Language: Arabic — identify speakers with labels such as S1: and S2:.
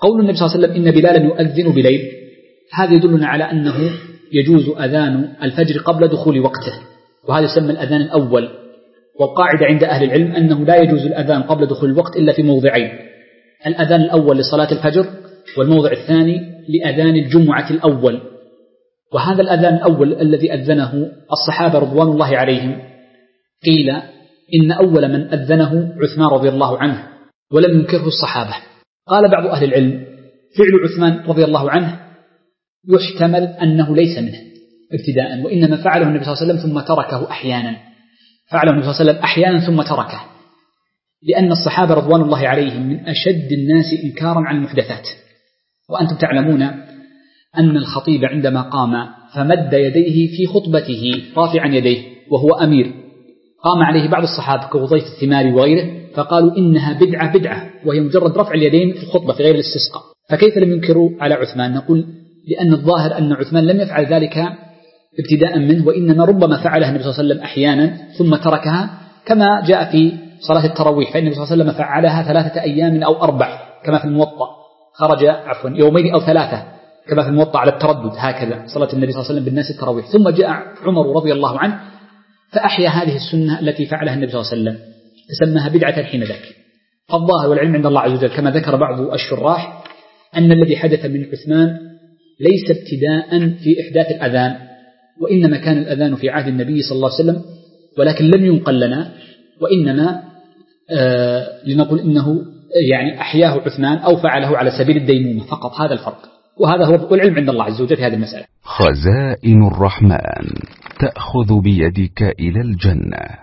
S1: قول النبي صلى الله عليه وسلم إن بلالا يؤذن بليل، هذا يدلنا على أنه يجوز أذان الفجر قبل دخول وقته، وهذا يسمى الأذان الأول. والقاعدة عند أهل العلم أنه لا يجوز الأذان قبل دخول الوقت إلا في موضعين: الأذان الأول لصلاة الفجر، والموضع الثاني لأذان الجمعة الأول. وهذا الأذان الأول الذي أذنه الصحابة رضوان الله عليهم، قيل إن أول من أذنه عثمان رضي الله عنه ولم ينكره الصحابة. قال بعض أهل العلم فعل عثمان رضي الله عنه يحتمل أنه ليس منه ابتداء، وإنما فعله النبي صلى الله عليه وسلم ثم تركه أحيانا، فعله النبي صلى الله عليه وسلم أحيانا ثم تركه، لأن الصحابة رضوان الله عليهم من أشد الناس إنكارا عن المحدثات. وأنتم تعلمون أن الخطيب عندما قام فمد يديه في خطبته رافعا يديه وهو أمير، قام عليه بعض الصحابة كوضيف الثماري وغيره فقالوا إنها بدعة، وهي مجرد رفع اليدين في الخطبة في غير الاستسقاء. فكيف لم ينكروا على عثمان؟ نقول لأن الظاهر أن عثمان لم يفعل ذلك ابتداء منه، وإنما ربما فعلها النبي صلى الله عليه وسلم أحيانا ثم تركها، كما جاء في صلاة التراويح فإن النبي صلى الله عليه وسلم فعلها 3 أيام أو 4 كما في الموطأ، خرج يومين أو 3 كما في الموطأ على التردد، هكذا صلاة النبي صلى الله عليه وسلم بالناس التراويح. ثم جاء عمر رضي الله عنه فأحيا هذه السنة التي فعلها النبي صلى الله عليه وسلم، فسماها بدعة حين ذاك. فالظاهر والعلم عند الله عز وجل كما ذكر بعض الشراح أن الذي حدث من عثمان ليس ابتداء في إحداث الأذان، وإنما كان الأذان في عهد النبي صلى الله عليه وسلم، ولكن لم ينقل لنا، وإنما لنقول إنه يعني أحياه عثمان أو فعله على سبيل الديمومة فقط، هذا الفرق. وهذا هو العلم عند الله عز وجل في هذه المسألة.
S2: خزائن الرحمن تأخذ بيدك إلى الجنة.